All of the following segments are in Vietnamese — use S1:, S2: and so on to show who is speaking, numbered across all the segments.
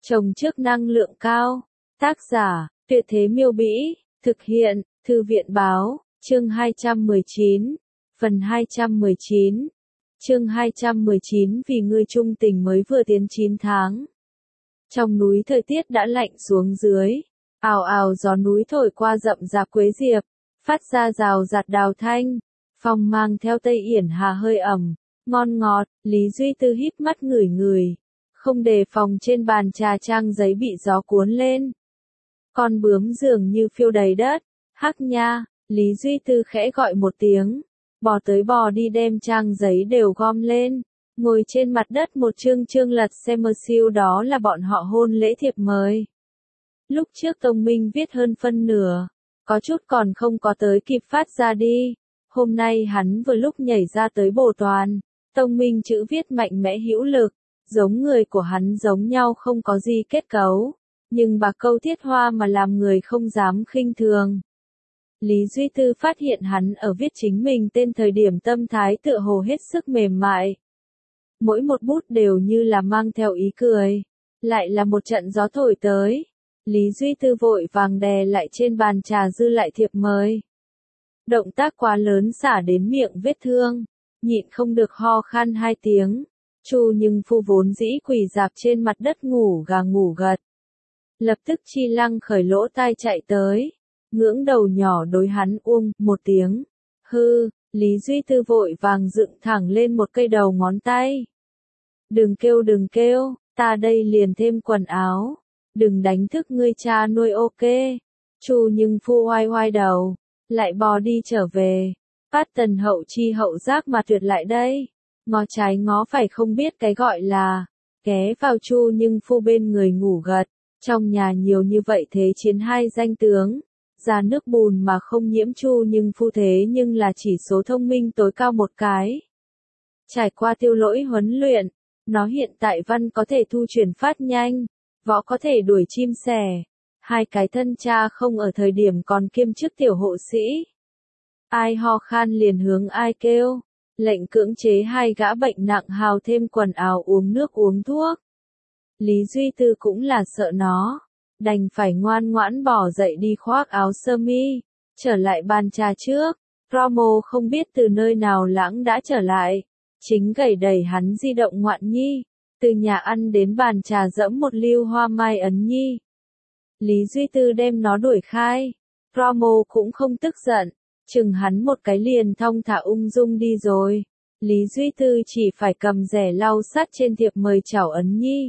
S1: Trồng trước năng lượng cao. Tác giả, Tuyệt Thế Miêu Bĩ, thực hiện, Thư viện Báo, chương 219, phần 219. Chương 219 vì ngươi trung tình mới vừa tiến 9 tháng. Trong núi thời tiết đã lạnh xuống dưới, ào ào gió núi thổi qua rậm rạp quế diệp, phát ra rào rạt đào thanh, phong mang theo Tây Yển Hà hơi ẩm, ngon ngọt. Lý Duy Tư híp mắt ngửi ngửi, không đề phòng trên bàn trà trang giấy bị gió cuốn lên. Con bướm dường như phiêu đầy đất. Hắc nha, Lý Duy Tư khẽ gọi một tiếng, bò tới bò đi đem trang giấy đều gom lên, ngồi trên mặt đất một chương chương lật xem mơ siêu, đó là bọn họ hôn lễ thiệp mời. Lúc trước Tông Minh viết hơn phân nửa, có chút còn không có tới kịp phát ra đi. Hôm nay hắn vừa lúc nhảy ra tới bổ toàn, Tông Minh chữ viết mạnh mẽ hữu lực, giống người của hắn giống nhau không có gì kết cấu, nhưng bạc câu thiết hoa mà làm người không dám khinh thường. Lý Duy Tư phát hiện hắn ở viết chính mình tên thời điểm tâm thái tựa hồ hết sức mềm mại. Mỗi một bút đều như là mang theo ý cười, lại là một trận gió thổi tới. Lý Duy Tư vội vàng đè lại trên bàn trà dư lại thiệp mời. Động tác quá lớn xả đến miệng vết thương, nhịn không được ho khan 2 tiếng. Chu Nhưng Phu vốn dĩ quỳ dạp trên mặt đất ngủ gà ngủ gật. Lập tức Chi Lăng khởi lỗ tai chạy tới, ngưỡng đầu nhỏ đối hắn uông một tiếng. Hư, Lý Duy Tư vội vàng dựng thẳng lên một cây đầu ngón tay. Đừng kêu, ta đây liền thêm quần áo. Đừng đánh thức ngươi cha nuôi ok. Chu Nhưng Phu oai oai đầu, lại bò đi trở về. Phát Tần hậu chi hậu giác mà tuyệt lại đây. Ngó trái ngó phải không biết cái gọi là, ghé vào Chu Nhưng Phu bên người ngủ gật. Trong nhà nhiều như vậy thế chiến 2 danh tướng, ra nước bùn mà không nhiễm Chu Nhưng Phu thế nhưng là chỉ số thông minh tối cao một cái. Trải qua Tiêu Lỗi huấn luyện, nó hiện tại văn có thể thu chuyển phát nhanh, võ có thể đuổi chim sẻ. 2 cái thân cha không ở thời điểm còn kiêm chức tiểu hộ sĩ. Ai ho khan liền hướng ai kêu, lệnh cưỡng chế 2 gã bệnh nặng hào thêm quần áo uống nước uống thuốc. Lý Duy Tư cũng là sợ nó, đành phải ngoan ngoãn bỏ dậy đi khoác áo sơ mi, trở lại bàn trà trước. Romo không biết từ nơi nào lãng đã trở lại, chính gầy đẩy hắn di động ngoạn nhi, từ nhà ăn đến bàn trà dẫm một lưu hoa mai ấn nhi. Lý Duy Tư đem nó đuổi khai, Romo cũng không tức giận, chừng hắn một cái liền thong thả ung dung đi rồi. Lý Duy Tư chỉ phải cầm rẻ lau sắt trên thiệp mời chảo ấn nhi.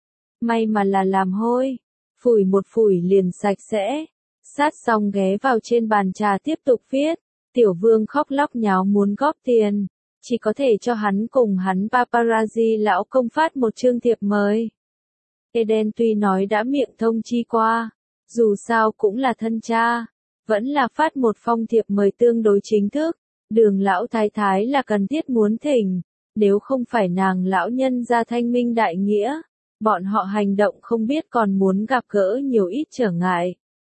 S1: May mà là làm hôi, phủi một phủi liền sạch sẽ. Sát xong ghé vào trên bàn trà tiếp tục viết. Tiểu Vương khóc lóc nháo muốn góp tiền, chỉ có thể cho hắn cùng hắn paparazzi lão công phát một chương thiệp mời. Eden tuy nói đã miệng thông chi qua, dù sao cũng là thân cha, vẫn là phát một phong thiệp mời tương đối chính thức. Đường lão thái thái là cần thiết muốn thỉnh, nếu không phải nàng lão nhân ra thanh minh đại nghĩa, bọn họ hành động không biết còn muốn gặp gỡ nhiều ít trở ngại.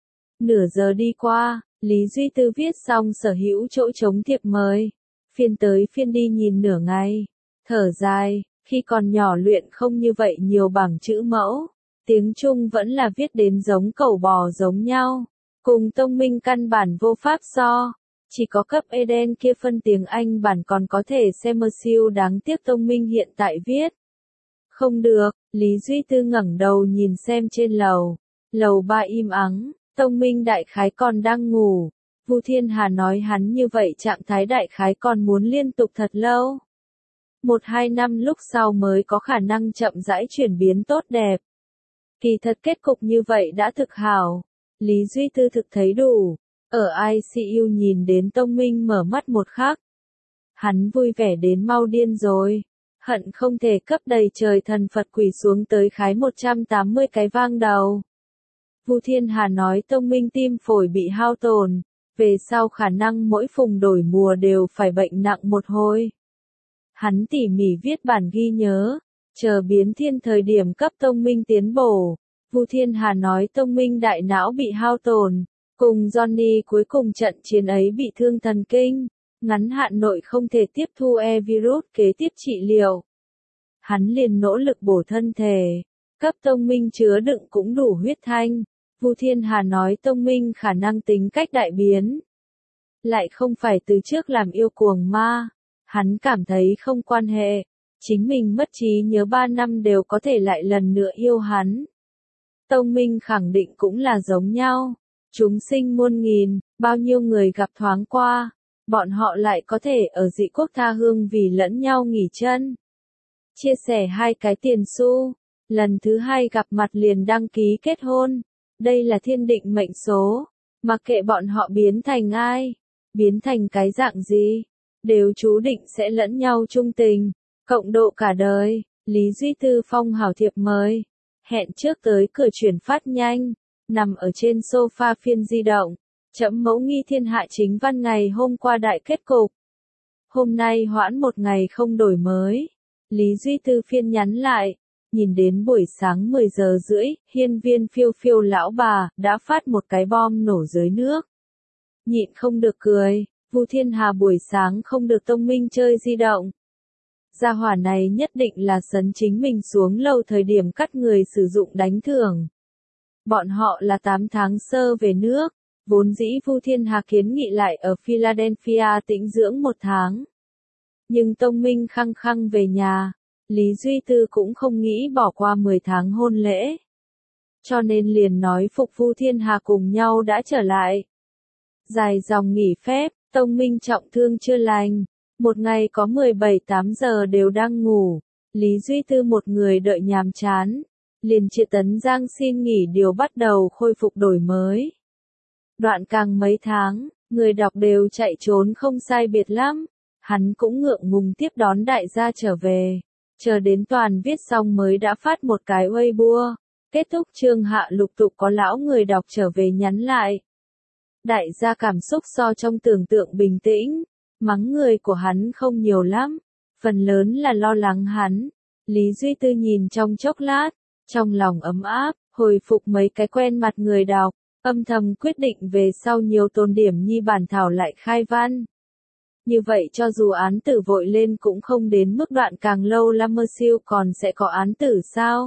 S1: Nửa giờ đi qua, Lý Duy Tư viết xong sở hữu chỗ trống thiệp mời, phiên tới phiên đi nhìn nửa ngày, thở dài, khi còn nhỏ luyện không như vậy nhiều bảng chữ mẫu, tiếng Trung vẫn là viết đến giống cẩu bò giống nhau, cùng Tông Minh căn bản vô pháp so, chỉ có cấp Eden kia phân tiếng Anh bản còn có thể xem mơ siêu, đáng tiếc Tông Minh hiện tại viết. Không được, Lý Duy Tư ngẩng đầu nhìn xem trên lầu, lầu 3 im ắng, Tông Minh đại khái còn đang ngủ. Vu Thiên Hà nói hắn như vậy trạng thái đại khái còn muốn liên tục thật lâu. 1-2 năm lúc sau mới có khả năng chậm rãi chuyển biến tốt đẹp. Kỳ thật kết cục như vậy đã thực hảo. Lý Duy Tư thực thấy đủ. Ở ICU nhìn đến Tông Minh mở mắt một khắc, hắn vui vẻ đến mau điên rồi. Hận không thể cấp đầy trời thần Phật quỳ xuống tới khái 180 cái vang đầu. Vu Thiên Hà nói Tông Minh tim phổi bị hao tổn, về sau khả năng mỗi phùng đổi mùa đều phải bệnh nặng một hồi. Hắn tỉ mỉ viết bản ghi nhớ, chờ biến thiên thời điểm cấp Tông Minh tiến bổ. Vu Thiên Hà nói Tông Minh đại não bị hao tổn, cùng Johnny cuối cùng trận chiến ấy bị thương thần kinh, ngắn hạn nội không thể tiếp thu virus kế tiếp trị liệu. Hắn liền nỗ lực bổ thân thể, Cấp Tông Minh chứa đựng cũng đủ huyết thanh. Vu Thiên Hà nói Tông Minh khả năng tính cách đại biến. Lại không phải từ trước làm yêu cuồng ma. Hắn cảm thấy không quan hệ. Chính mình mất trí nhớ 3 năm đều có thể lại lần nữa yêu hắn. Tông Minh khẳng định cũng là giống nhau. Chúng sinh muôn nghìn, bao nhiêu người gặp thoáng qua. Bọn họ lại có thể ở dị quốc tha hương vì lẫn nhau nghỉ chân. Chia sẻ 2 cái tiền xu. Lần thứ 2 gặp mặt liền đăng ký kết hôn. Đây là thiên định mệnh số. Mặc kệ bọn họ biến thành ai. Biến thành cái dạng gì. Đều chú định sẽ lẫn nhau chung tình. Cộng độ cả đời. Lý Duy Tư phong hảo thiệp mời. Hẹn trước tới cửa chuyển phát nhanh. Nằm ở trên sofa phiên di động. Chấm mẫu nghi thiên hạ chính văn ngày hôm qua đại kết cục. Hôm nay hoãn 1 ngày không đổi mới. Lý Duy Tư phiên nhắn lại. Nhìn đến buổi sáng 10 giờ rưỡi, hiên viên phiêu phiêu lão bà, đã phát một cái bom nổ dưới nước. Nhịn không được cười, Vu Thiên Hà buổi sáng không được Tông Minh chơi di động. Gia hỏa này nhất định là sấn chính mình xuống lâu thời điểm cắt người sử dụng đánh thưởng. Bọn họ là 8 tháng sơ về nước, vốn dĩ Vu Thiên Hà kiến nghị lại ở Philadelphia tĩnh dưỡng 1 tháng. Nhưng Tông Minh khăng khăng về nhà. Lý Duy Tư cũng không nghĩ bỏ qua 10 tháng hôn lễ. Cho nên liền nói phục Vu Thiên Hà cùng nhau đã trở lại. Dài dòng nghỉ phép, Tông Minh trọng thương chưa lành. Một ngày có 17-8 giờ đều đang ngủ. Lý Duy Tư một người đợi nhàm chán. Liền Triệu Tấn Giang xin nghỉ điều bắt đầu khôi phục đổi mới. Đoạn càng mấy tháng, người đọc đều chạy trốn không sai biệt lắm. Hắn cũng ngượng ngùng tiếp đón đại gia trở về. Chờ đến toàn viết xong mới đã phát một cái Weibo. Kết thúc chương hạ lục tục có lão người đọc trở về nhắn lại. Đại gia cảm xúc so trong tưởng tượng bình tĩnh. Mắng người của hắn không nhiều lắm. Phần lớn là lo lắng hắn. Lý Duy Tư nhìn trong chốc lát. Trong lòng ấm áp, hồi phục mấy cái quen mặt người đọc. Âm thầm quyết định về sau nhiều tôn điểm nhi bản thảo lại khai văn. Như vậy cho dù án tử vội lên cũng không đến mức đoạn càng lâu Lammer siêu còn sẽ có án tử sao?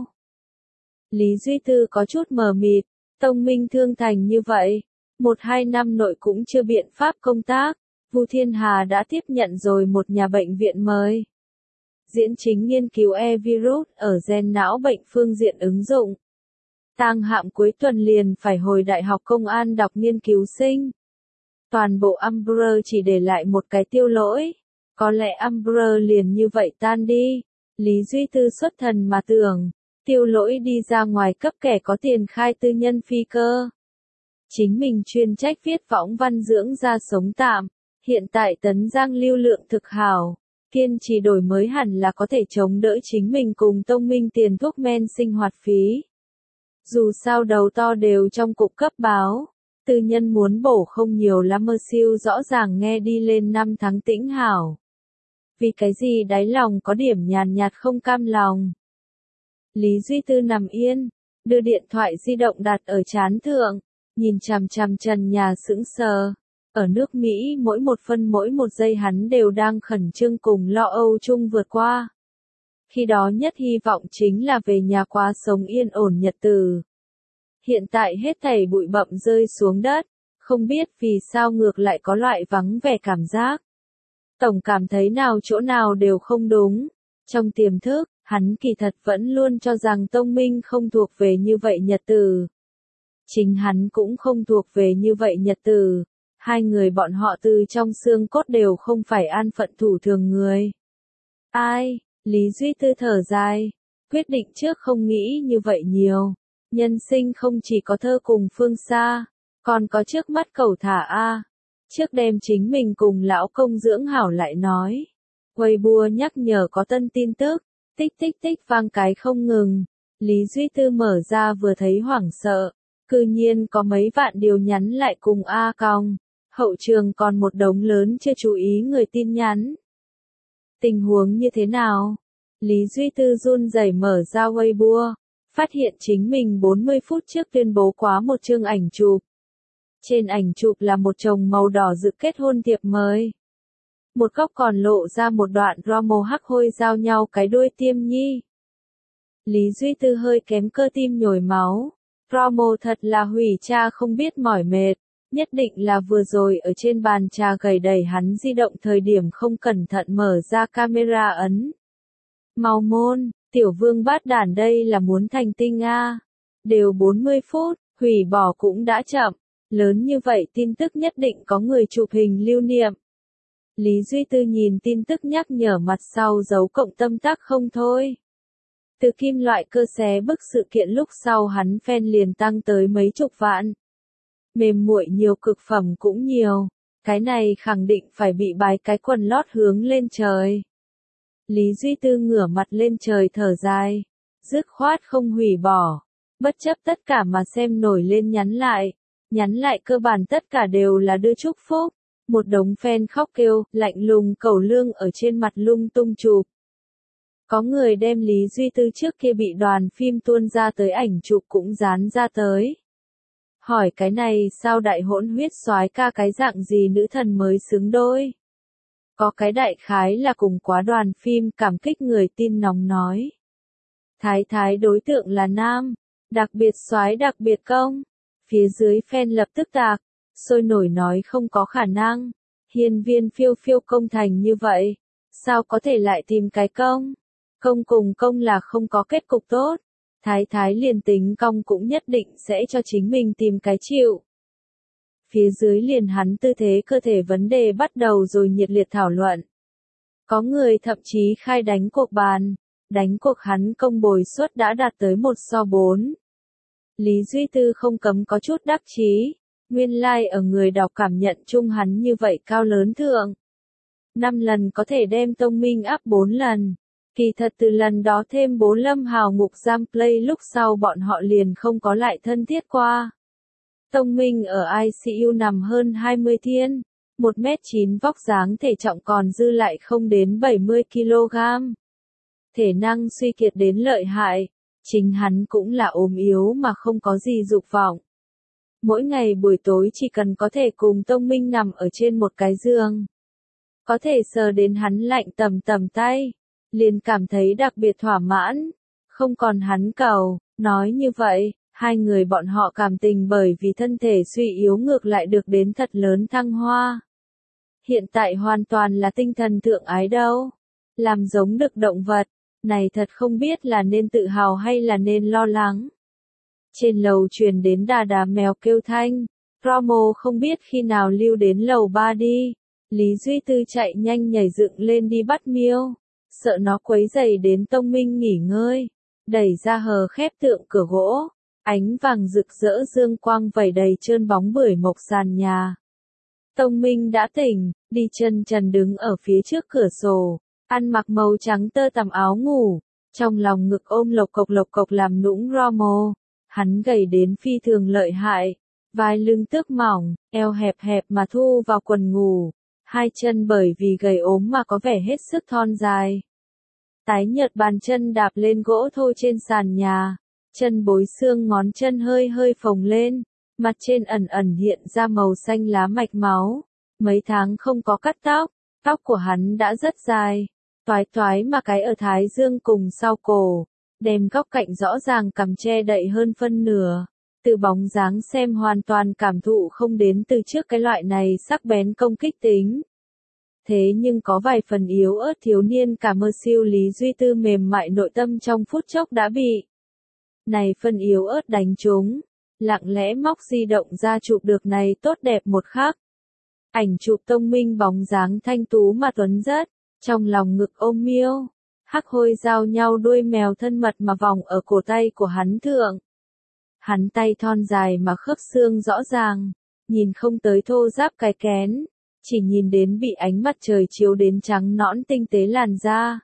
S1: Lý Duy Tư có chút mờ mịt, Tông Minh thương thành như vậy. 1-2 năm nội cũng chưa biện pháp công tác, Vu Thiên Hà đã tiếp nhận rồi một nhà bệnh viện mời. Diễn chính nghiên cứu e-virus ở gen não bệnh phương diện ứng dụng. Tang Hạm cuối tuần liền phải hồi Đại học Công an đọc nghiên cứu sinh. Toàn bộ Umbrella chỉ để lại một cái Tiêu Lỗi. Có lẽ Umbrella liền như vậy tan đi. Lý Duy Tư xuất thần mà tưởng. Tiêu Lỗi đi ra ngoài cấp kẻ có tiền khai tư nhân phi cơ. Chính mình chuyên trách viết võng văn dưỡng ra sống tạm. Hiện tại Tấn Giang lưu lượng thực hảo. Kiên trì đổi mới hẳn là có thể chống đỡ chính mình cùng Tông Minh tiền thuốc men sinh hoạt phí. Dù sao đầu to đều trong cục cấp báo. Tư nhân muốn bổ không nhiều lắm siêu rõ ràng nghe đi lên 5 tháng tĩnh hảo. Vì cái gì đáy lòng có điểm nhàn nhạt không cam lòng. Lý Duy Tư nằm yên, đưa điện thoại di động đặt ở trán thượng, nhìn chằm chằm trần nhà sững sờ. Ở nước Mỹ mỗi một phân mỗi một giây hắn đều đang khẩn trương cùng lo âu chung vượt qua. Khi đó nhất hy vọng chính là về nhà qua sống yên ổn nhật tử. Hiện tại hết thảy bụi bặm rơi xuống đất, không biết vì sao ngược lại có loại vắng vẻ cảm giác. Tổng cảm thấy nào chỗ nào đều không đúng. Trong tiềm thức, hắn kỳ thật vẫn luôn cho rằng Tông Minh không thuộc về như vậy nhật tử. Chính hắn cũng không thuộc về như vậy nhật tử. Hai người bọn họ từ trong xương cốt đều không phải an phận thủ thường người. Ai? Lý Duy Tư thở dài. Quyết định trước không nghĩ như vậy nhiều. Nhân sinh không chỉ có thơ cùng phương xa, còn có trước mắt cầu thả a. Trước đêm chính mình cùng lão công dưỡng hảo lại nói. Weibo nhắc nhở có tân tin tức, tích tích tích vang cái không ngừng. Lý Duy Tư mở ra vừa thấy hoảng sợ, cư nhiên có mấy vạn điều nhắn lại cùng A còng. Hậu trường còn một đống lớn chưa chú ý người tin nhắn. Tình huống như thế nào? Lý Duy Tư run rẩy mở ra Weibo. Phát hiện chính mình 40 phút trước tuyên bố quá một chương ảnh chụp. Trên ảnh chụp là một chồng màu đỏ dự kết hôn thiệp mời. Một góc còn lộ ra một đoạn Romo hắc hôi giao nhau cái đuôi tiêm nhi. Lý Duy Tư hơi kém cơ tim nhồi máu. Promo thật là hủy cha không biết mỏi mệt. Nhất định là vừa rồi ở trên bàn trà gầy đẩy hắn di động thời điểm không cẩn thận mở ra camera ấn. Mau môn, tiểu vương bát đản đây là muốn thành tinh a. Đều 40 phút, hủy bỏ cũng đã chậm. Lớn như vậy tin tức nhất định có người chụp hình lưu niệm. Lý Duy Tư nhìn tin tức nhắc nhở mặt sau dấu cộng tâm tác không thôi. Từ kim loại cơ xé bức sự kiện lúc sau hắn fan liền tăng tới mấy chục vạn. Mềm muội nhiều cực phẩm cũng nhiều. Cái này khẳng định phải bị bài cái quần lót hướng lên trời. Lý Duy Tư ngửa mặt lên trời thở dài. Dứt khoát không hủy bỏ. Bất chấp tất cả mà xem nổi lên nhắn lại. Nhắn lại cơ bản tất cả đều là đưa chúc phúc. Một đống fan khóc kêu, lạnh lùng cẩu lương ở trên mặt lung tung chụp. Có người đem Lý Duy Tư trước kia bị đoàn phim tuôn ra tới ảnh chụp cũng dán ra tới. Hỏi cái này sao đại hỗn huyết soái ca cái dạng gì nữ thần mới xứng đôi? Có cái đại khái là cùng quá đoàn phim cảm kích người tin nóng nói. Thái đối tượng là nam, đặc biệt soái đặc biệt công. Phía dưới fan lập tức tạc, sôi nổi nói không có khả năng. Hiên viên phiêu phiêu công thành như vậy, sao có thể lại tìm cái công? Công cùng công là không có kết cục tốt. Thái liền tính công cũng nhất định sẽ cho chính mình tìm cái chịu. Phía dưới liền hắn tư thế cơ thể vấn đề bắt đầu rồi nhiệt liệt thảo luận. Có người thậm chí khai đánh cuộc bàn, đánh cuộc hắn công bồi suất đã đạt tới 1:4. Lý Duy Tư không cấm có chút đắc chí, nguyên lai ở người đọc cảm nhận chung hắn như vậy cao lớn thượng. 5 lần có thể đem Tông Minh áp 4 lần. Kỳ thật từ lần đó thêm 4 lâm hào ngục giam play lúc sau bọn họ liền không có lại thân thiết qua. Tông Minh ở ICU nằm hơn 20 thiên, 1m9 vóc dáng thể trọng còn dư lại không đến 70 kg. Thể năng suy kiệt đến lợi hại, chính hắn cũng là ốm yếu mà không có gì dục vọng. Mỗi ngày buổi tối chỉ cần có thể cùng Tông Minh nằm ở trên một cái giường, có thể sờ đến hắn lạnh tầm tay, liền cảm thấy đặc biệt thỏa mãn, không còn hắn cầu. Nói như vậy, hai người bọn họ cảm tình bởi vì thân thể suy yếu ngược lại được đến thật lớn thăng hoa. Hiện tại hoàn toàn là tinh thần thượng ái đâu. Làm giống được động vật, này thật không biết là nên tự hào hay là nên lo lắng. Trên lầu truyền đến đà mèo kêu thanh, promo không biết khi nào lưu đến lầu 3 đi. Lý Duy Tư chạy nhanh nhảy dựng lên đi bắt miêu, sợ nó quấy rầy đến Tông Minh nghỉ ngơi, đẩy ra hờ khép tượng cửa gỗ, ánh vàng rực rỡ dương quang vẩy đầy trơn bóng bưởi mộc sàn nhà. Tông Minh đã tỉnh, đi chân trần đứng ở phía trước cửa sổ, ăn mặc màu trắng tơ tằm áo ngủ, trong lòng ngực ôm lộc cộc làm nũng Romo. Hắn gầy đến phi thường lợi hại, vai lưng tước mỏng, eo hẹp mà thu vào quần ngủ, hai chân bởi vì gầy ốm mà có vẻ hết sức thon dài. Tái nhợt bàn chân đạp lên gỗ thô trên sàn nhà, chân bối xương ngón chân hơi phồng lên, mặt trên ẩn hiện ra màu xanh lá mạch máu. Mấy tháng không có cắt tóc của hắn đã rất dài, toái mà cái ở thái dương cùng sau cổ, đem góc cạnh rõ ràng cằm che đậy hơn phân nửa. Từ bóng dáng xem hoàn toàn cảm thụ không đến từ trước cái loại này sắc bén công kích tính. Thế nhưng có vài phần yếu ớt thiếu niên cả mơ siêu Lý Duy Tư mềm mại nội tâm trong phút chốc đã bị. Này phần yếu ớt đánh trúng, lặng lẽ móc di động ra chụp được này tốt đẹp một khắc. Ảnh chụp Tông Minh bóng dáng thanh tú mà tuấn rất, trong lòng ngực ôm miêu, hắc hôi giao nhau đuôi mèo thân mật mà vòng ở cổ tay của hắn thượng. Hắn tay thon dài mà khớp xương rõ ràng, nhìn không tới thô ráp cái kén, chỉ nhìn đến bị ánh mặt trời chiếu đến trắng nõn tinh tế làn da.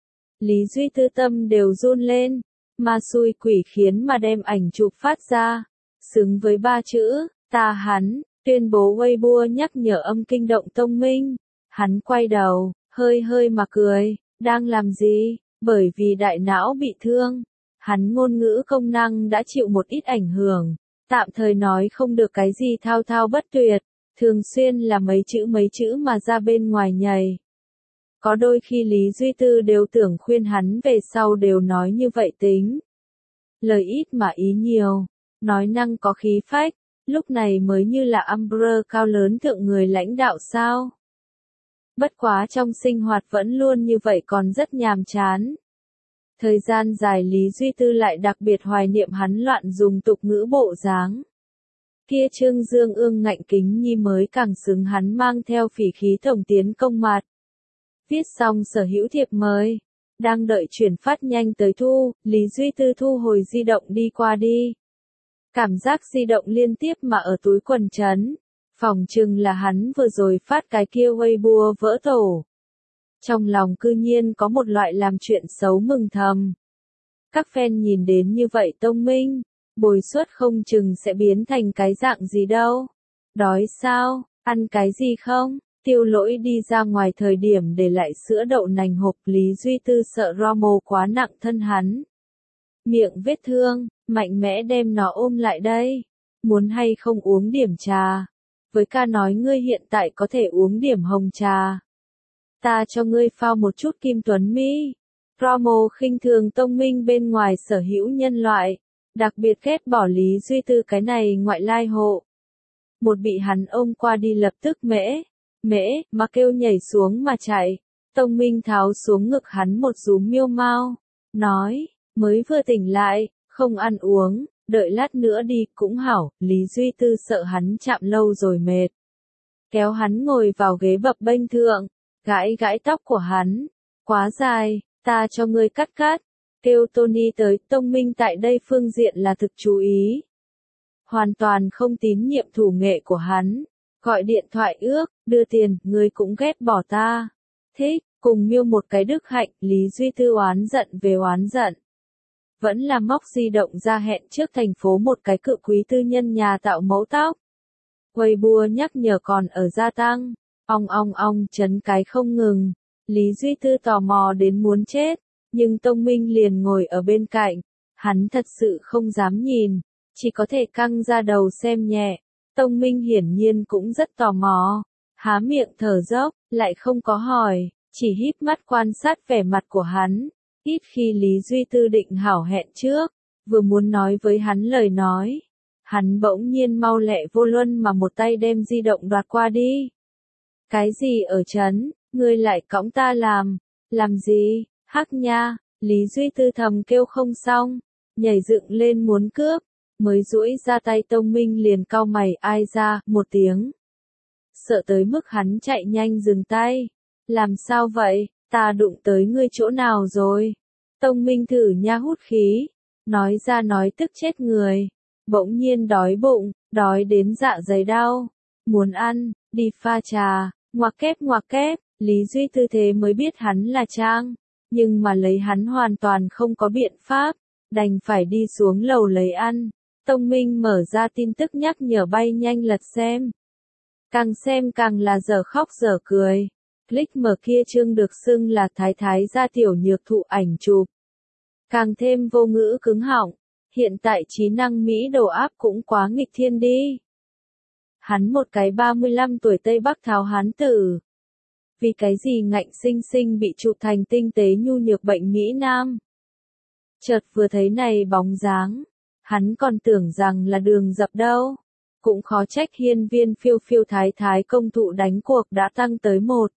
S1: Lý Duy Tư tâm đều run lên, ma xui quỷ khiến mà đem ảnh chụp phát ra, xứng với 3 chữ, ta hắn, tuyên bố Weibo nhắc nhở âm kinh động Tông Minh. Hắn quay đầu, hơi mà cười, đang làm gì, bởi vì đại não bị thương. Hắn ngôn ngữ công năng đã chịu một ít ảnh hưởng, tạm thời nói không được cái gì thao bất tuyệt, thường xuyên là mấy chữ mà ra bên ngoài nhầy. Có đôi khi Lý Duy Tư đều tưởng khuyên hắn về sau đều nói như vậy tính. Lời ít mà ý nhiều, nói năng có khí phách, lúc này mới như là Umbrella cao lớn thượng người lãnh đạo sao. Bất quá trong sinh hoạt vẫn luôn như vậy còn rất nhàm chán. Thời gian dài Lý Duy Tư lại đặc biệt hoài niệm hắn loạn dùng tục ngữ bộ dáng. Kia Trương Dương ương ngạnh kính nhi mới càng xứng hắn mang theo phỉ khí tổng tiến công mặt. Viết xong sở hữu thiệp mời, đang đợi chuyển phát nhanh tới thu, Lý Duy Tư thu hồi di động đi qua đi. Cảm giác di động liên tiếp mà ở túi quần trấn, phỏng chừng là hắn vừa rồi phát cái kia Weibo vỡ tổ. Trong lòng cư nhiên có một loại làm chuyện xấu mừng thầm. Các fan nhìn đến như vậy Tông Minh, bồi suất không chừng sẽ biến thành cái dạng gì đâu. Đói sao, ăn cái gì không? Tiêu Lỗi đi ra ngoài thời điểm để lại sữa đậu nành hộp, Lý Duy Tư sợ Romo quá nặng thân hắn. Miệng vết thương, mạnh mẽ đem nó ôm lại đây. Muốn hay không uống điểm trà? Với ca nói ngươi hiện tại có thể uống điểm hồng trà. Ta cho ngươi phao một chút kim tuấn mỹ. Romo khinh thường Tông Minh bên ngoài sở hữu nhân loại, đặc biệt ghét bỏ Lý Duy Tư cái này ngoại lai hộ. Một bị hắn ôm qua đi lập tức mà kêu nhảy xuống mà chạy. Tông Minh tháo xuống ngực hắn một rúm miêu mau, nói, mới vừa tỉnh lại, không ăn uống, đợi lát nữa đi cũng hảo. Lý Duy Tư sợ hắn chạm lâu rồi mệt, kéo hắn ngồi vào ghế bập bênh thượng, gãi gãi tóc của hắn, quá dài, ta cho ngươi cắt cắt, kêu Tony tới. Tông Minh tại đây phương diện là thực chú ý, hoàn toàn không tín nhiệm thủ nghệ của hắn. Gọi điện thoại ước, đưa tiền, ngươi cũng ghét bỏ ta. Thích, cùng miêu một cái đức hạnh. Lý Duy Tư oán giận về oán giận. Vẫn là móc di động ra hẹn trước thành phố một cái cự quý tư nhân nhà tạo mẫu tóc. Weibo nhắc nhở còn ở gia tăng. Ong chấn cái không ngừng. Lý Duy Tư tò mò đến muốn chết. Nhưng Tông Minh liền ngồi ở bên cạnh. Hắn thật sự không dám nhìn. Chỉ có thể căng ra đầu xem nhẹ. Tông Minh hiển nhiên cũng rất tò mò, há miệng thở dốc, lại không có hỏi, chỉ híp mắt quan sát vẻ mặt của hắn. Ít khi Lý Duy Tư định hảo hẹn trước, vừa muốn nói với hắn lời nói, hắn bỗng nhiên mau lẹ vô luân mà một tay đem di động đoạt qua đi. Cái gì ở trấn, ngươi lại cõng ta làm gì, hắc nha. Lý Duy Tư thầm kêu không xong, nhảy dựng lên muốn cướp. Mới duỗi ra tay Tông Minh liền cau mày, ai ra, một tiếng. Sợ tới mức hắn chạy nhanh dừng tay. Làm sao vậy, ta đụng tới ngươi chỗ nào rồi? Tông Minh thử nha hút khí. Nói ra nói tức chết người. Bỗng nhiên đói bụng, đói đến dạ dày đau. Muốn ăn, đi pha trà, ngoặc kép. Lý Duy Tư thế mới biết hắn là Trang. Nhưng mà lấy hắn hoàn toàn không có biện pháp. Đành phải đi xuống lầu lấy ăn. Tông Minh mở ra tin tức nhắc nhở bay nhanh lật xem. Càng xem càng là dở khóc dở cười. Click mở kia chương được xưng là thái gia tiểu nhược thụ ảnh chụp. Càng thêm vô ngữ cứng họng. Hiện tại trí năng Mỹ đầu áp cũng quá nghịch thiên đi. Hắn một cái 35 tuổi Tây Bắc tháo hán tử. Vì cái gì ngạnh sinh sinh bị chụp thành tinh tế nhu nhược bệnh Mỹ Nam. Chợt vừa thấy này bóng dáng. Hắn còn tưởng rằng là Đường Dập đâu. Cũng khó trách hiên viên phiêu thái công thụ đánh cuộc đã tăng tới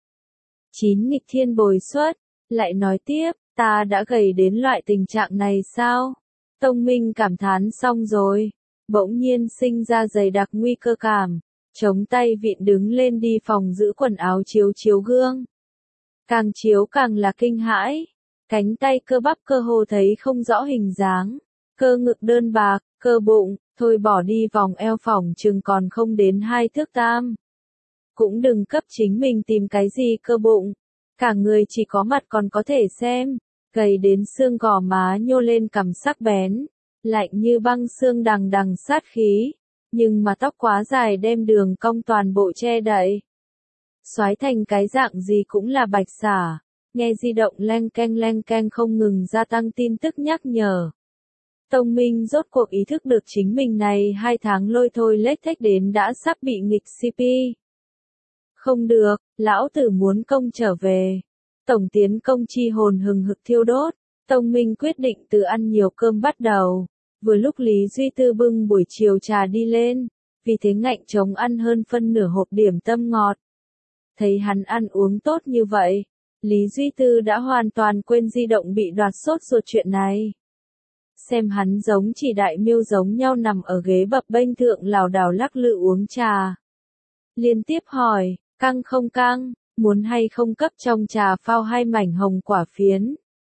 S1: 1.9 nghịch thiên bồi suất. Lại nói tiếp, ta đã gầy đến loại tình trạng này sao? Tông Minh cảm thán xong rồi. Bỗng nhiên sinh ra dày đặc nguy cơ cảm. Chống tay vịn đứng lên đi phòng giữ quần áo chiếu gương. Càng chiếu càng là kinh hãi. Cánh tay cơ bắp cơ hồ thấy không rõ hình dáng. Cơ ngực đơn bạc, cơ bụng, thôi bỏ đi vòng eo phỏng chừng còn không đến 2 thước tam. Cũng đừng cấp chính mình tìm cái gì cơ bụng. Cả người chỉ có mặt còn có thể xem. Gầy đến xương gò má nhô lên cằm sắc bén. Lạnh như băng xương đằng sát khí. Nhưng mà tóc quá dài đem đường cong toàn bộ che đậy. Xoái thành cái dạng gì cũng là bạch xả. Nghe di động leng keng không ngừng gia tăng tin tức nhắc nhở. Tông Minh rốt cuộc ý thức được chính mình này 2 tháng lôi thôi lết thếch đến đã sắp bị nghịch CP. Không được, lão tử muốn công trở về. Tổng tiến công chi hồn hừng hực thiêu đốt, Tông Minh quyết định từ ăn nhiều cơm bắt đầu. Vừa lúc Lý Duy Tư bưng buổi chiều trà đi lên, vì thế ngạnh trống ăn hơn phân nửa hộp điểm tâm ngọt. Thấy hắn ăn uống tốt như vậy, Lý Duy Tư đã hoàn toàn quên di động bị đoạt sốt ruột chuyện này. Xem hắn giống chỉ đại miêu giống nhau nằm ở ghế bập bênh thượng lảo đảo lắc lư uống trà. Liên tiếp hỏi, căng không căng, muốn hay không cấp trong trà phao 2 mảnh hồng quả phiến.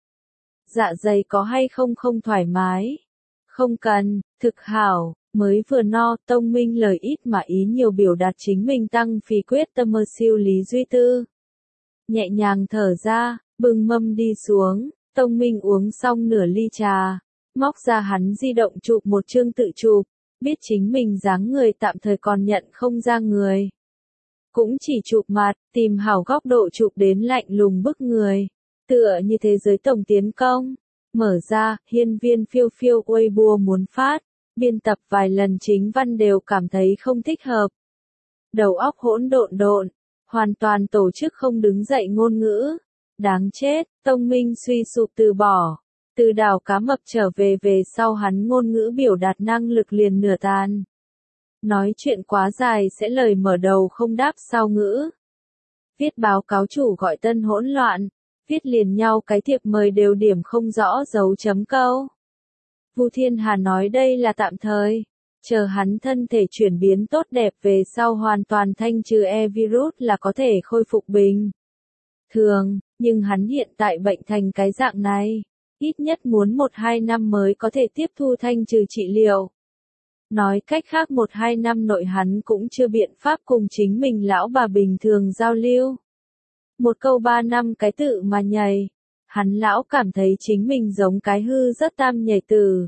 S1: Dạ dày có hay không không thoải mái. Không cần, thực hảo, mới vừa no, Tông Minh lời ít mà ý nhiều biểu đạt chính mình tăng phí quyết tâm mơ siêu Lý Duy Tư. Nhẹ nhàng thở ra, bưng mâm đi xuống, Tông Minh uống xong nửa ly trà, móc ra hắn di động chụp một chương tự chụp, biết chính mình dáng người tạm thời còn nhận không ra người. Cũng chỉ chụp mặt, tìm hảo góc độ chụp đến lạnh lùng bức người, tựa như thế giới tổng tiến công. Mở ra, hiên viên phiêu phiêu Weibo muốn phát, biên tập vài lần chính văn đều cảm thấy không thích hợp. Đầu óc hỗn độn, hoàn toàn tổ chức không đứng dậy ngôn ngữ. Đáng chết, Tông Minh suy sụp từ bỏ. Từ đảo cá mập trở về sau hắn ngôn ngữ biểu đạt năng lực liền nửa tan. Nói chuyện quá dài sẽ lời mở đầu không đáp sau ngữ. Viết báo cáo chủ gọi tân hỗn loạn. Viết liền nhau cái thiệp mời đều điểm không rõ dấu chấm câu. Vu Thiên Hà nói đây là tạm thời, chờ hắn thân thể chuyển biến tốt đẹp về sau hoàn toàn thanh trừ virus là có thể khôi phục bình thường, nhưng hắn hiện tại bệnh thành cái dạng này, ít nhất muốn 1-2 năm mới có thể tiếp thu thanh trừ trị liệu. Nói cách khác 1-2 năm nội hắn cũng chưa biện pháp cùng chính mình lão bà bình thường giao lưu. Một câu 3 năm cái tự mà nhảy. Hắn lão cảm thấy chính mình giống cái hư rất tam nhảy từ.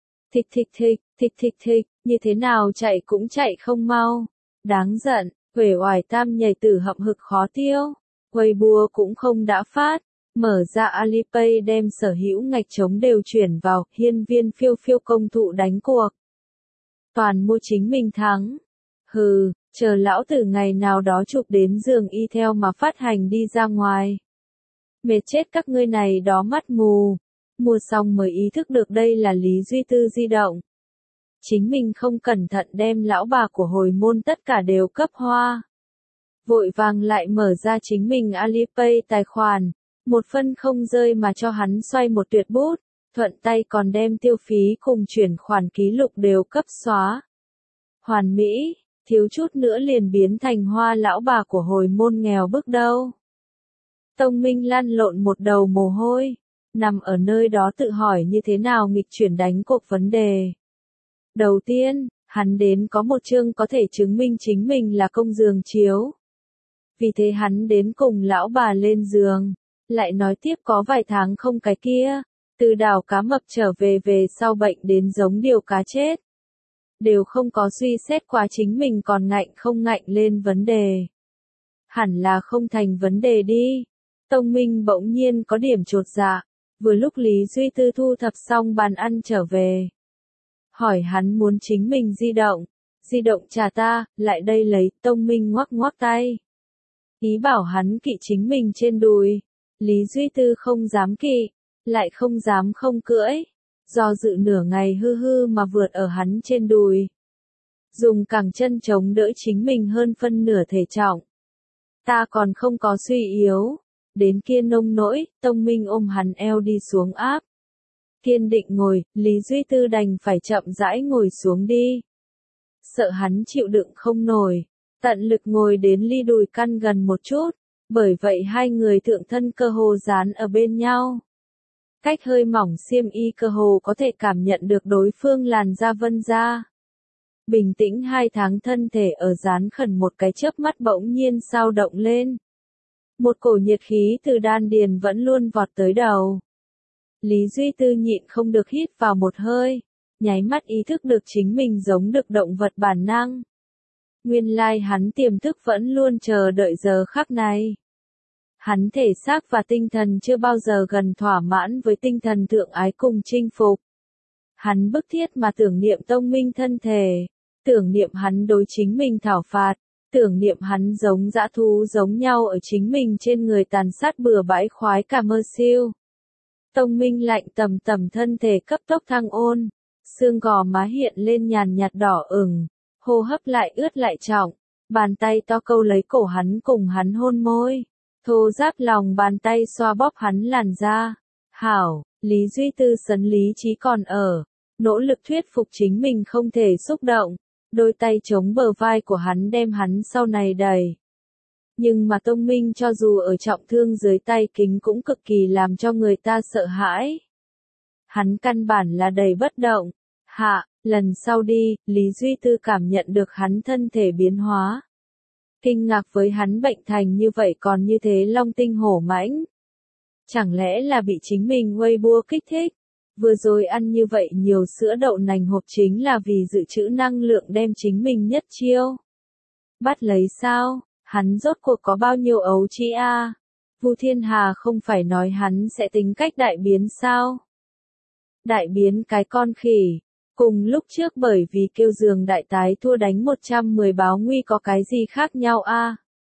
S1: Thịch, như thế nào chạy cũng chạy không mau. Đáng giận, uể oải tam nhảy từ hậm hực khó tiêu. Weibo cũng không đã phát. Mở ra Alipay đem sở hữu ngạch trống đều chuyển vào, hiên viên phiêu phiêu công thụ đánh cuộc. Toàn mua chính mình thắng. Hừ. Chờ lão tử ngày nào đó chụp đến giường y theo mà phát hành đi ra ngoài. Mệt chết các ngươi này đó mắt mù. Mua xong mới ý thức được đây là Lý Duy Tư di động. Chính mình không cẩn thận đem lão bà của hồi môn tất cả đều cấp hoa. Vội vàng lại mở ra chính mình Alipay tài khoản. Một phân không rơi mà cho hắn xoay một tuyệt bút. Thuận tay còn đem tiêu phí cùng chuyển khoản ký lục đều cấp xóa. Hoàn mỹ. Thiếu chút nữa liền biến thành hoa lão bà của hồi môn nghèo bức đâu. Tông Minh lăn lộn một đầu mồ hôi, nằm ở nơi đó tự hỏi như thế nào nghịch chuyển đánh cuộc vấn đề. Đầu tiên, hắn đến có một chương có thể chứng minh chính mình là công giường chiếu. Vì thế hắn đến cùng lão bà lên giường, lại nói tiếp có vài tháng không cái kia, từ đảo cá mập trở về sau bệnh đến giống điều cá chết. Đều không có suy xét quá chính mình còn ngạnh không ngạnh lên vấn đề. Hẳn là không thành vấn đề đi. Tông Minh bỗng nhiên có điểm chột dạ, vừa lúc Lý Duy Tư thu thập xong bàn ăn trở về. Hỏi hắn muốn chính mình di động trả ta, lại đây lấy, Tông Minh ngoắc ngoắc tay. Ý bảo hắn kỵ chính mình trên đùi. Lý Duy Tư không dám kỵ, lại không dám không cưỡi. Do dự nửa ngày hư mà vượt ở hắn trên đùi. Dùng cẳng chân chống đỡ chính mình hơn phân nửa thể trọng. Ta còn không có suy yếu. Đến kia nông nỗi, Tông Minh ôm hắn eo đi xuống áp. Kiên định ngồi, Lý Duy Tư đành phải chậm rãi ngồi xuống đi. Sợ hắn chịu đựng không nổi. Tận lực ngồi đến ly đùi căn gần một chút. Bởi vậy hai người thượng thân cơ hồ dán ở bên nhau. Cách hơi mỏng xiêm y cơ hồ có thể cảm nhận được đối phương làn da vân da. Bình tĩnh 2 tháng thân thể ở dán khẩn một cái chớp mắt bỗng nhiên sao động lên. Một cổ nhiệt khí từ đan điền vẫn luôn vọt tới đầu. Lý Duy Tư nhịn không được hít vào một hơi, nháy mắt ý thức được chính mình giống được động vật bản năng. Nguyên lai hắn tiềm thức vẫn luôn chờ đợi giờ khắc này. Hắn thể xác và tinh thần chưa bao giờ gần thỏa mãn với tinh thần thượng ái cùng chinh phục. Hắn bức thiết mà tưởng niệm Tông Minh thân thể, tưởng niệm hắn đối chính mình thảo phạt, tưởng niệm hắn giống dã thú giống nhau ở chính mình trên người tàn sát bừa bãi khoái cả mơ siêu. Tông Minh lạnh tầm tầm thân thể cấp tốc thăng ôn, xương gò má hiện lên nhàn nhạt đỏ ửng, hô hấp lại ướt lại trọng, bàn tay to câu lấy cổ hắn cùng hắn hôn môi, thô ráp lòng bàn tay xoa bóp hắn làn da. Hảo, Lý Duy Tư sấn lý trí còn ở, nỗ lực thuyết phục chính mình không thể xúc động, đôi tay chống bờ vai của hắn đem hắn sau này đẩy. Nhưng mà Tông Minh cho dù ở trọng thương dưới tay kính cũng cực kỳ làm cho người ta sợ hãi. Hắn căn bản là đầy bất động. Hạ, lần sau đi, Lý Duy Tư cảm nhận được hắn thân thể biến hóa. Kinh ngạc với hắn bệnh thành như vậy còn như thế long tinh hổ mãnh. Chẳng lẽ là bị chính mình Weibo kích thích? Vừa rồi ăn như vậy nhiều sữa đậu nành hộp chính là vì dự trữ năng lượng đem chính mình nhất chiêu. Bắt lấy sao? Hắn rốt cuộc có bao nhiêu ấu trĩ a? Vu Thiên Hà không phải nói hắn sẽ tính cách đại biến sao? Đại biến cái con khỉ. Cùng lúc trước bởi vì kêu giường đại tái thua đánh 110 báo nguy có cái gì khác nhau a?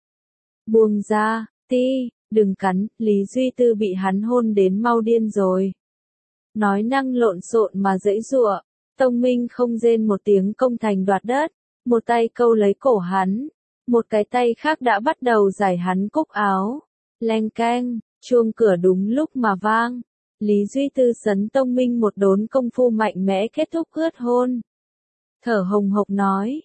S1: Buông ra, ti, đừng cắn, Lý Duy Tư bị hắn hôn đến mau điên rồi. Nói năng lộn xộn mà dãy giụa, Tông Minh không rên một tiếng công thành đoạt đất, một tay câu lấy cổ hắn, một cái tay khác đã bắt đầu giải hắn cúc áo. Leng keng, chuông cửa đúng lúc mà vang. Lý Duy Tư sấn Tông Minh một đốn công phu mạnh mẽ kết thúc ướt hôn. Thở hồng hộc nói,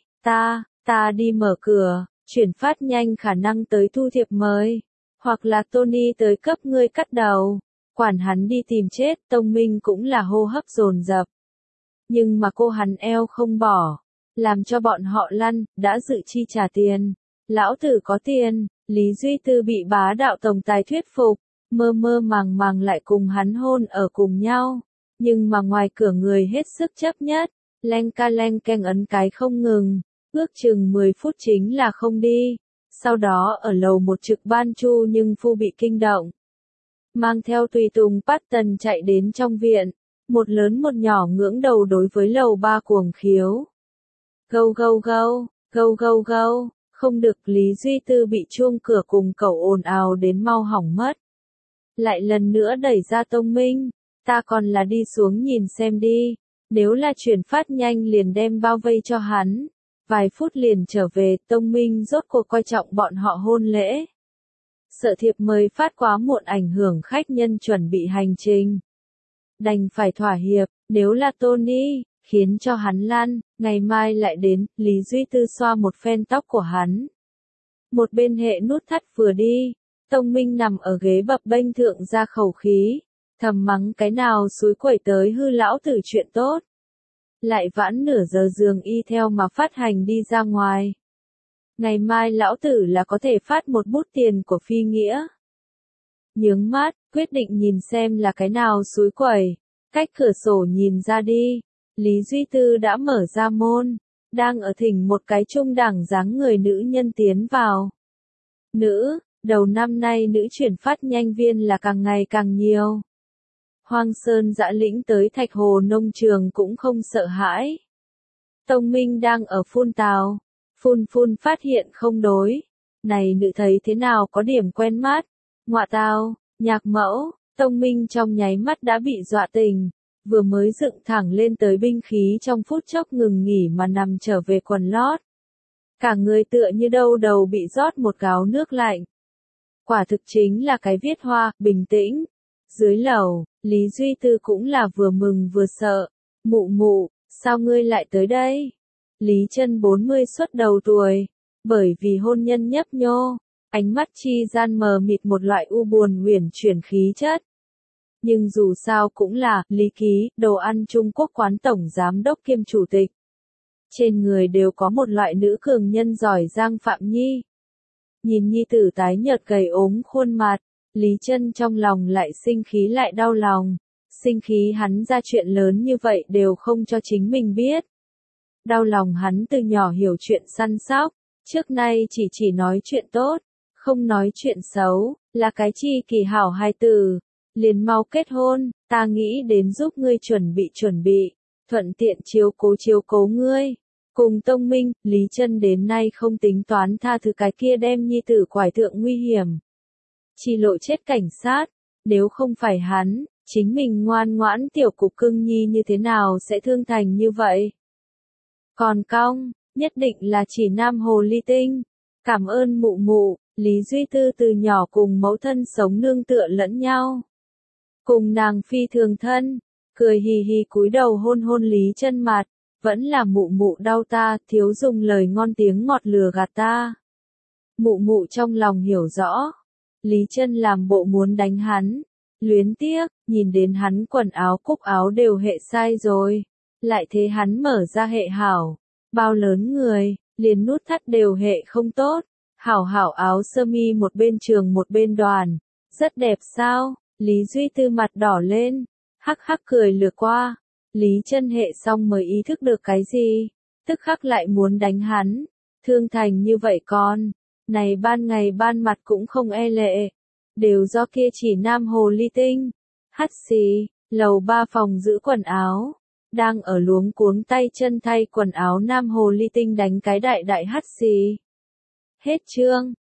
S1: ta đi mở cửa, chuyển phát nhanh khả năng tới thu thiệp mời, hoặc là Tony tới cấp ngươi cắt đầu. Quản hắn đi tìm chết, Tông Minh cũng là hô hấp dồn dập. Nhưng mà cô hắn eo không bỏ, làm cho bọn họ lăn, đã dự chi trả tiền. Lão tử có tiền, Lý Duy Tư bị bá đạo tổng tài thuyết phục, mơ mơ màng màng lại cùng hắn hôn ở cùng nhau. Nhưng mà ngoài cửa người hết sức chấp nhất, leng keng ấn cái không ngừng, ước chừng 10 phút chính là không đi. Sau đó ở lầu một trực ban Chu nhưng phu bị kinh động. Mang theo tùy tùng Patton chạy đến trong viện, một lớn một nhỏ ngưỡng đầu đối với lầu 3 cuồng khiếu. Gâu, không được, Lý Duy Tư bị chuông cửa cùng cậu ồn ào đến mau hỏng mất. Lại lần nữa đẩy ra Tông Minh, ta còn là đi xuống nhìn xem đi, nếu là chuyển phát nhanh liền đem bao vây cho hắn. Vài phút liền trở về, Tông Minh rốt cuộc coi trọng bọn họ hôn lễ. Sợ thiệp mời phát quá muộn ảnh hưởng khách nhân chuẩn bị hành trình. Đành phải thỏa hiệp, nếu là Tony, khiến cho hắn lăn, ngày mai lại đến, Lý Duy Tư xoa một phen tóc của hắn. Một bên hệ nút thắt vừa đi, Tông Minh nằm ở ghế bập bênh thượng ra khẩu khí, thầm mắng cái nào xúi quẩy tới hư lão tử chuyện tốt. Lại vãn nửa giờ giường y theo mà phát hành đi ra ngoài. Ngày mai lão tử là có thể phát một bút tiền của phi nghĩa. Nhướng mắt, quyết định nhìn xem là cái nào xúi quẩy. Cách cửa sổ nhìn ra đi, Lý Duy Tư đã mở ra môn, đang ở thỉnh một cái trung đẳng dáng người nữ nhân tiến vào. Đầu năm nay nữ chuyển phát nhanh viên là càng ngày càng nhiều. Hoang Sơn Dã Lĩnh tới Thạch Hồ nông trường cũng không sợ hãi. Tông Minh đang ở phun tào, phun phát hiện không đối. Này nữ thấy thế nào có điểm quen mắt. Ngọa tào, nhạc mẫu, Tông Minh trong nháy mắt đã bị dọa tình. Vừa mới dựng thẳng lên tới binh khí trong phút chốc ngừng nghỉ mà nằm trở về quần lót. Cả người tựa như đâu đầu bị rót một gáo nước lạnh. Quả thực chính là cái viết hoa, bình tĩnh. Dưới lầu, Lý Duy Tư cũng là vừa mừng vừa sợ. Mụ, sao ngươi lại tới đây? Lý Chân 40 xuất đầu tuổi, bởi vì hôn nhân nhấp nhô, ánh mắt chi gian mờ mịt một loại u buồn uyển chuyển khí chất. Nhưng dù sao cũng là Lý Ký, đồ ăn Trung Quốc quán tổng giám đốc kiêm chủ tịch. Trên người đều có một loại nữ cường nhân giỏi giang Phạm Nhi. Nhìn nhi tử tái nhợt gầy ốm khuôn mặt, Lý Chân trong lòng lại sinh khí lại đau lòng. Sinh khí hắn ra chuyện lớn như vậy đều không cho chính mình biết. Đau lòng hắn từ nhỏ hiểu chuyện săn sóc, trước nay chỉ nói chuyện tốt, không nói chuyện xấu, là cái chi kỳ hảo hai từ. Liền mau kết hôn, ta nghĩ đến giúp ngươi chuẩn bị, thuận tiện chiếu cố ngươi. Cùng tông minh, Lý Chân đến nay không tính toán tha thứ cái kia đem nhi tử quải thượng nguy hiểm. Chỉ lộ chết cảnh sát, nếu không phải hắn, chính mình ngoan ngoãn tiểu cục cưng nhi như thế nào sẽ thương thành như vậy. Còn cong, nhất định là chỉ nam hồ ly tinh. Cảm ơn mụ mụ, Lý Duy Tư từ nhỏ cùng mẫu thân sống nương tựa lẫn nhau. Cùng nàng phi thường thân, cười hì hì cúi đầu hôn hôn Lý Chân mặt, vẫn là mụ mụ đau ta, thiếu dùng lời ngon tiếng ngọt lừa gạt ta. Mụ mụ trong lòng hiểu rõ, Lý Chân làm bộ muốn đánh hắn, luyến tiếc, nhìn đến hắn quần áo cúc áo đều hệ sai rồi, lại thế hắn mở ra hệ hảo, bao lớn người, liền nút thắt đều hệ không tốt, hảo hảo áo sơ mi một bên trường một bên đoàn, rất đẹp sao, Lý Duy Tư mặt đỏ lên, hắc hắc cười lừa qua, Lý Chân hệ xong mới ý thức được cái gì, tức khắc lại muốn đánh hắn, thương thành như vậy con, này ban ngày ban mặt cũng không e lệ, đều do kia chỉ nam hồ ly tinh, hắt xì, lầu 3 phòng giữ quần áo, đang ở luống cuống tay chân thay quần áo nam hồ ly tinh đánh cái đại đại hắt xì. Hết chương.